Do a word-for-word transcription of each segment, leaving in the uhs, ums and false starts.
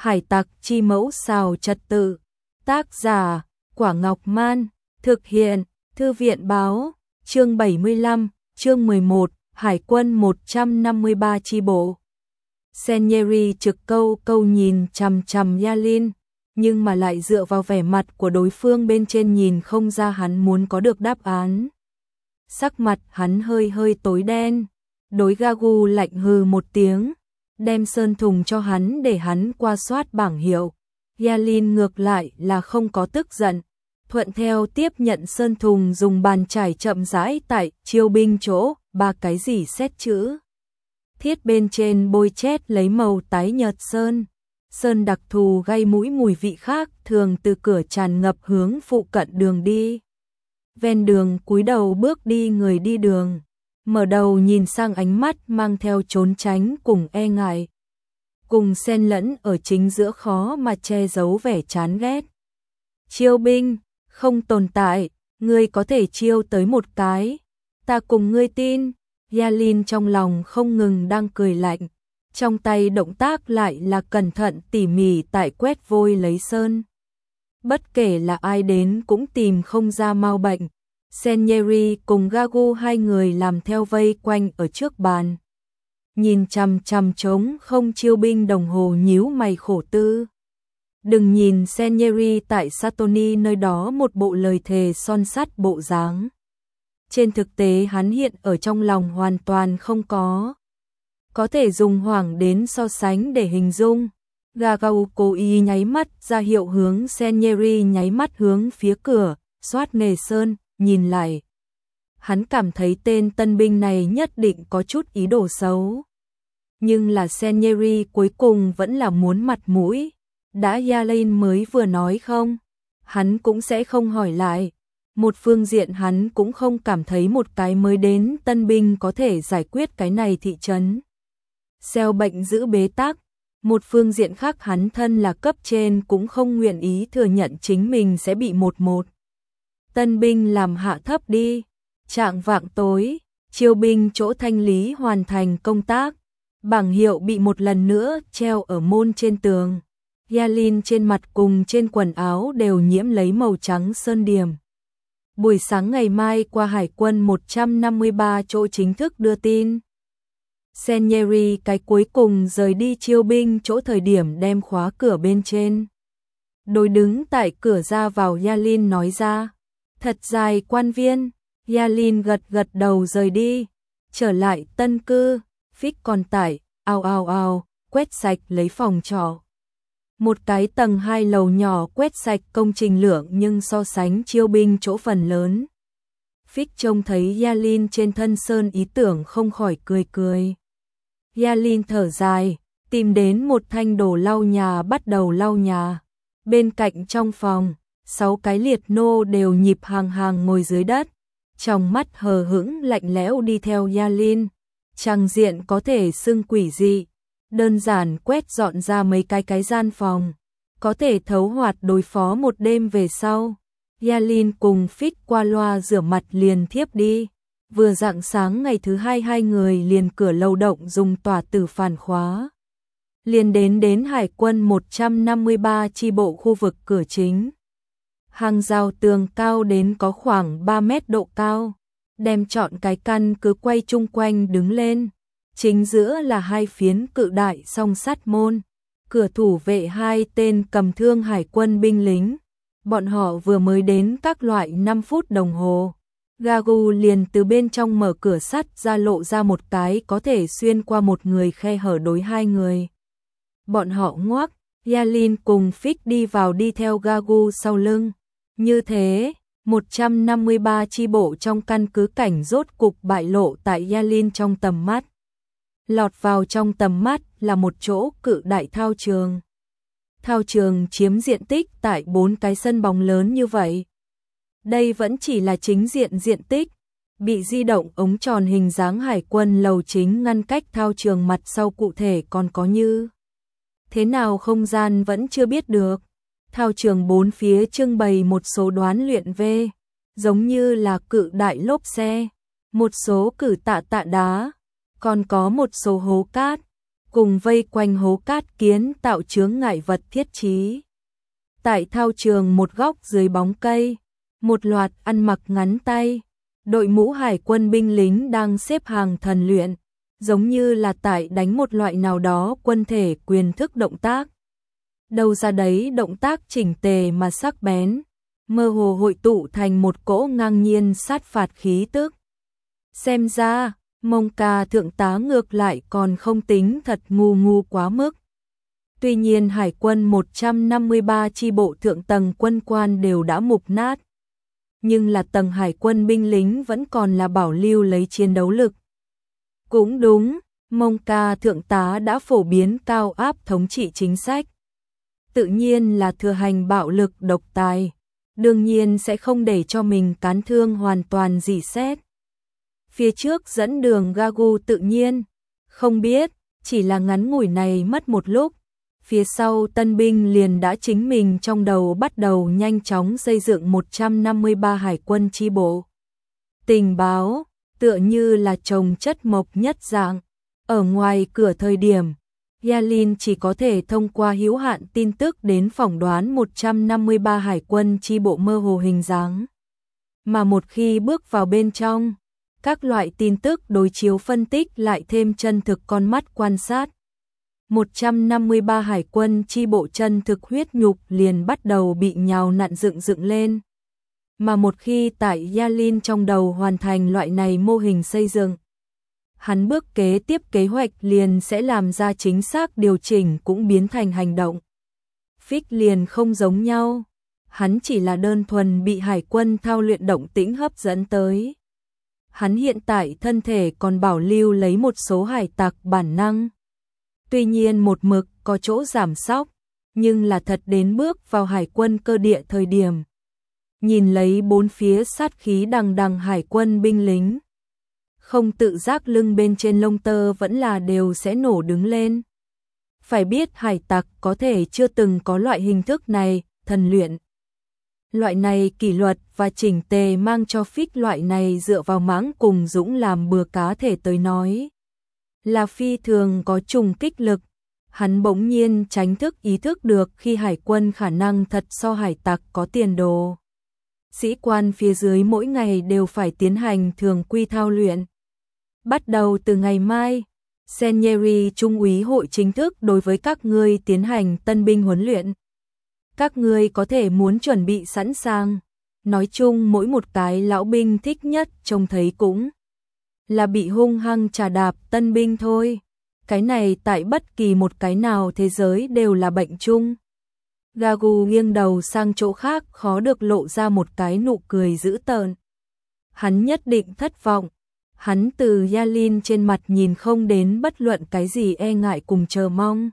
Hải tặc chi mẫu xào trật tự. Tác giả, Quả Ngọc Man. Thực hiện, Thư viện báo. Chương bảy mươi lăm, chương mười một, Hải quân một trăm năm mươi ba chi bộ. Sanyeri trực câu câu nhìn chằm chằm Yalin, nhưng mà lại dựa vào vẻ mặt của đối phương bên trên nhìn không ra hắn muốn có được đáp án. Sắc mặt hắn hơi hơi tối đen, đối Gagu lạnh hừ một tiếng, đem sơn thùng cho hắn để hắn qua soát bảng hiệu. Yalin ngược lại là không có tức giận, thuận theo tiếp nhận sơn thùng, dùng bàn chải chậm rãi tại chiêu binh chỗ, ba cái gì xét chữ thiết bên trên bôi chét lấy màu tái nhợt sơn. Sơn đặc thù gây mũi, mùi vị khác thường từ cửa tràn ngập hướng phụ cận đường đi. Ven đường cúi đầu bước đi người đi đường, mở đầu nhìn sang ánh mắt mang theo trốn tránh cùng e ngại, cùng xen lẫn ở chính giữa khó mà che giấu vẻ chán ghét. Chiêu binh, không tồn tại, ngươi có thể chiêu tới một cái, ta cùng ngươi tin. Yalin trong lòng không ngừng đang cười lạnh, trong tay động tác lại là cẩn thận tỉ mỉ tại quét vôi lấy sơn. Bất kể là ai đến cũng tìm không ra mau bệnh. Sanyeri cùng Gagu hai người làm theo vây quanh ở trước bàn, nhìn chằm chằm trống không chiêu binh đồng hồ nhíu mày khổ tư. Đừng nhìn Sanyeri tại Satoni nơi đó một bộ lời thề son sắt bộ dáng, trên thực tế hắn hiện ở trong lòng hoàn toàn không có có thể dùng hoảng đến so sánh để hình dung. Gagu cố ý nháy mắt ra hiệu hướng Sanyeri nháy mắt hướng phía cửa soát nghề sơn, nhìn lại. Hắn cảm thấy tên tân binh này nhất định có chút ý đồ xấu. Nhưng là Sanyeri cuối cùng vẫn là muốn mặt mũi. Đã Yalin mới vừa nói không, hắn cũng sẽ không hỏi lại. Một phương diện hắn cũng không cảm thấy một cái mới đến tân binh có thể giải quyết cái này thị trấn xeo bệnh giữ bế tắc. Một phương diện khác hắn thân là cấp trên cũng không nguyện ý thừa nhận chính mình sẽ bị một một tân binh làm hạ thấp đi. Trạng vạng tối, chiêu binh chỗ thanh lý hoàn thành công tác, bảng hiệu bị một lần nữa treo ở môn trên tường. Yalin trên mặt cùng trên quần áo đều nhiễm lấy màu trắng sơn điểm. Buổi sáng ngày mai qua Hải quân một trăm năm mươi ba chỗ chính thức đưa tin. Sanyeri cái cuối cùng rời đi chiêu binh chỗ thời điểm đem khóa cửa bên trên. Đối đứng tại cửa ra vào Yalin nói ra, thật dài quan viên. Yalin gật gật đầu rời đi, trở lại tân cư, Phích còn tại, ao ao ao, quét sạch lấy phòng trọ. Một cái tầng hai lầu nhỏ quét sạch công trình lượng nhưng so sánh chiêu binh chỗ phần lớn. Phích trông thấy Yalin trên thân sơn ý tưởng không khỏi cười cười. Yalin thở dài, tìm đến một thanh đồ lau nhà bắt đầu lau nhà. Bên cạnh trong phòng, sáu cái liệt nô đều nhịp hàng hàng ngồi dưới đất, trong mắt hờ hững lạnh lẽo đi theo Yalin. Trang diện có thể xưng quỷ dị, đơn giản quét dọn ra mấy cái cái gian phòng, có thể thấu hoạt đối phó một đêm về sau. Yalin cùng Phích qua loa rửa mặt liền thiếp đi. Vừa rạng sáng ngày thứ hai hai người liền cửa lâu động dùng tỏa tử phản khóa. Liền đến đến Hải quân một trăm năm mươi ba chi bộ khu vực cửa chính. Hàng rào tường cao đến có khoảng ba mét độ cao, đem trọn cái căn cứ quay chung quanh đứng lên. Chính giữa là hai phiến cự đại song sắt môn, cửa thủ vệ hai tên cầm thương hải quân binh lính. Bọn họ vừa mới đến các loại năm phút đồng hồ. Gagu liền từ bên trong mở cửa sắt ra, lộ ra một cái có thể xuyên qua một người khe hở đối hai người. Bọn họ ngoác, Yalin cùng Phích đi vào đi theo Gagu sau lưng. Như thế, một trăm năm mươi ba chi bộ trong căn cứ cảnh rốt cục bại lộ tại Yalin trong tầm mắt. Lọt vào trong tầm mắt là một chỗ cự đại thao trường. Thao trường chiếm diện tích tại bốn cái sân bóng lớn như vậy. Đây vẫn chỉ là chính diện diện tích, bị di động ống tròn hình dáng hải quân lầu chính ngăn cách thao trường mặt sau, cụ thể còn có như thế nào không gian vẫn chưa biết được. Thao trường bốn phía trưng bày một số đoán luyện V, giống như là cự đại lốp xe, một số cử tạ tạ đá, còn có một số hố cát. cùng vây quanh hố cát kiến tạo chướng ngại vật thiết trí. Tại thao trường một góc dưới bóng cây, một loạt ăn mặc ngắn tay, đội mũ hải quân binh lính đang xếp hàng thần luyện, giống như là tại đánh một loại nào đó quân thể quyền thức động tác. Đâu ra đấy động tác chỉnh tề mà sắc bén, mơ hồ hội tụ thành một cỗ ngang nhiên sát phạt khí tức. Xem ra, Mông Ca thượng tá ngược lại còn không tính thật ngu ngu quá mức. Tuy nhiên hải quân một trăm năm mươi ba chi bộ thượng tầng quân quan đều đã mục nát, nhưng là tầng hải quân binh lính vẫn còn là bảo lưu lấy chiến đấu lực. Cũng đúng, Mông Ca thượng tá đã phổ biến cao áp thống trị chính sách. Tự nhiên là thừa hành bạo lực độc tài, đương nhiên sẽ không để cho mình cán thương hoàn toàn rỉ sét. Phía trước dẫn đường Gagu tự nhiên, không biết, chỉ là ngắn ngủi này mất một lúc. Phía sau tân binh liền đã chính mình trong đầu bắt đầu nhanh chóng xây dựng một trăm năm mươi ba hải quân chi bộ. Tình báo, tựa như là trồng chất mộc nhất dạng. Ở ngoài cửa thời điểm, Yalin chỉ có thể thông qua hữu hạn tin tức đến phỏng đoán một trăm năm mươi ba hải quân chi bộ mơ hồ hình dáng. Mà một khi bước vào bên trong, các loại tin tức đối chiếu phân tích lại thêm chân thực con mắt quan sát. một trăm năm mươi ba hải quân chi bộ chân thực huyết nhục liền bắt đầu bị nhào nặn dựng dựng lên. Mà một khi tại Yalin trong đầu hoàn thành loại này mô hình xây dựng, hắn bước kế tiếp kế hoạch liền sẽ làm ra chính xác điều chỉnh cũng biến thành hành động. Fix liền không giống nhau, hắn chỉ là đơn thuần bị hải quân thao luyện động tĩnh hấp dẫn tới. Hắn hiện tại thân thể còn bảo lưu lấy một số hải tặc bản năng. Tuy nhiên một mực có chỗ giảm sóc, nhưng là thật đến bước vào hải quân cơ địa thời điểm. Nhìn lấy bốn phía sát khí đằng đằng hải quân binh lính, không tự giác lưng bên trên lông tơ vẫn là đều sẽ nổ đứng lên. Phải biết hải tặc có thể chưa từng có loại hình thức này, thần luyện. Loại này kỷ luật và chỉnh tề mang cho Fix loại này dựa vào mãng cùng dũng làm bừa cá thể tới nói. Là phi thường có trùng kích lực, hắn bỗng nhiên tránh thức ý thức được khi hải quân khả năng thật so hải tặc có tiền đồ. Sĩ quan phía dưới mỗi ngày đều phải tiến hành thường quy thao luyện. Bắt đầu từ ngày mai, Senieri Trung úy hội chính thức đối với các ngươi tiến hành tân binh huấn luyện. Các ngươi có thể muốn chuẩn bị sẵn sàng. Nói chung mỗi một cái lão binh thích nhất trông thấy cũng là bị hung hăng trà đạp tân binh thôi. Cái này tại bất kỳ một cái nào thế giới đều là bệnh chung. Gagu nghiêng đầu sang chỗ khác khó được lộ ra một cái nụ cười dữ tợn. Hắn nhất định thất vọng. Hắn từ Yalin trên mặt nhìn không đến bất luận cái gì e ngại cùng chờ mong.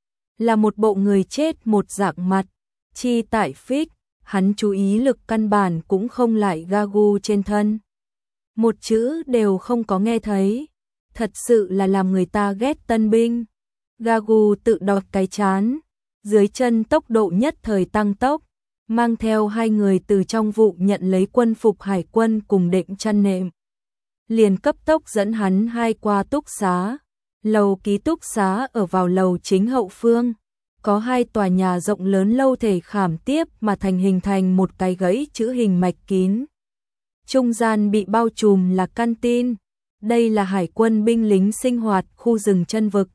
Là một bộ người chết một dạng mặt. Chi tại Fix, hắn chú ý lực căn bản cũng không lại Gagu trên thân. Một chữ đều không có nghe thấy. Thật sự là làm người ta ghét tân binh. Gagu tự đọt cái chán. Dưới chân tốc độ nhất thời tăng tốc. Mang theo hai người từ trong vụ nhận lấy quân phục hải quân cùng đệm chăn nệm. Liền cấp tốc dẫn hắn hai qua túc xá. Lầu ký túc xá ở vào lầu chính hậu phương. Có hai tòa nhà rộng lớn lâu thể khảm tiếp mà thành hình thành một cái gãy chữ hình mạch kín. Trung gian bị bao trùm là căn tin. Đây là hải quân binh lính sinh hoạt khu rừng chân vực.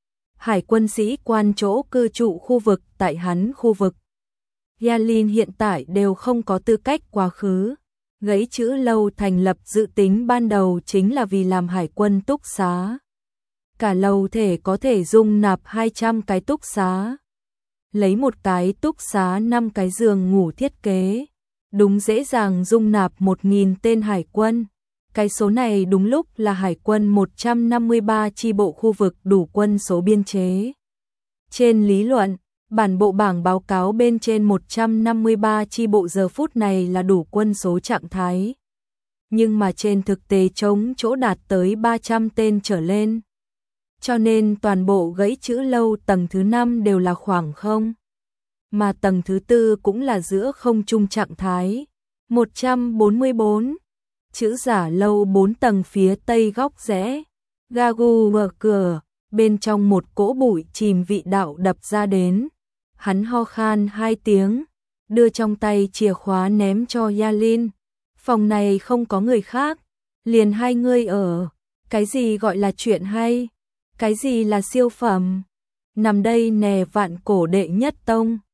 Hải quân sĩ quan chỗ cư trụ khu vực tại hắn khu vực. Yalin hiện tại đều không có tư cách quá khứ. Gãy chữ lâu thành lập dự tính ban đầu chính là vì làm hải quân túc xá. Cả lầu thể có thể dung nạp hai trăm cái túc xá. Lấy một cái túc xá năm cái giường ngủ thiết kế. Đúng dễ dàng dung nạp một nghìn tên hải quân. Cái số này đúng lúc là hải quân một trăm năm mươi ba chi bộ khu vực đủ quân số biên chế. Trên lý luận, bản bộ bảng báo cáo bên trên một trăm năm mươi ba chi bộ giờ phút này là đủ quân số trạng thái. Nhưng mà trên thực tế trống chỗ đạt tới ba trăm tên trở lên. Cho nên toàn bộ gãy chữ lâu tầng thứ năm đều là khoảng không. Mà tầng thứ tư cũng là giữa không trung trạng thái. một trăm bốn mươi bốn. Chữ giả lâu bốn tầng phía tây góc rẽ. Gagu mở cửa, bên trong một cỗ bụi chìm vị đạo đập ra đến. Hắn ho khan hai tiếng, đưa trong tay chìa khóa ném cho Yalin. Phòng này không có người khác, liền hai người ở. Cái gì gọi là chuyện hay? Cái gì là siêu phẩm? Nằm đây nè, vạn cổ đệ nhất tông.